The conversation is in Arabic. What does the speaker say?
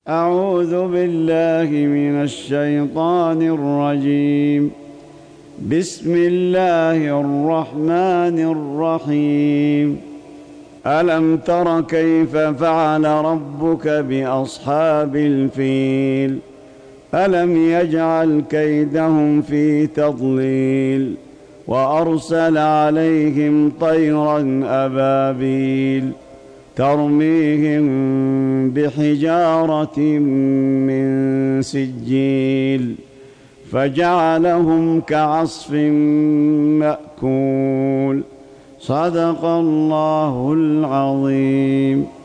أعوذ بالله من الشيطان الرجيم. بسم الله الرحمن الرحيم. ألم تر كيف فعل ربك بأصحاب الفيل؟ ألم يجعل كيدهم في تضليل وأرسل عليهم طيرا أبابيل ترميهم بحجارة من سجيل فجعلهم كعصف مأكول. صدق الله العظيم.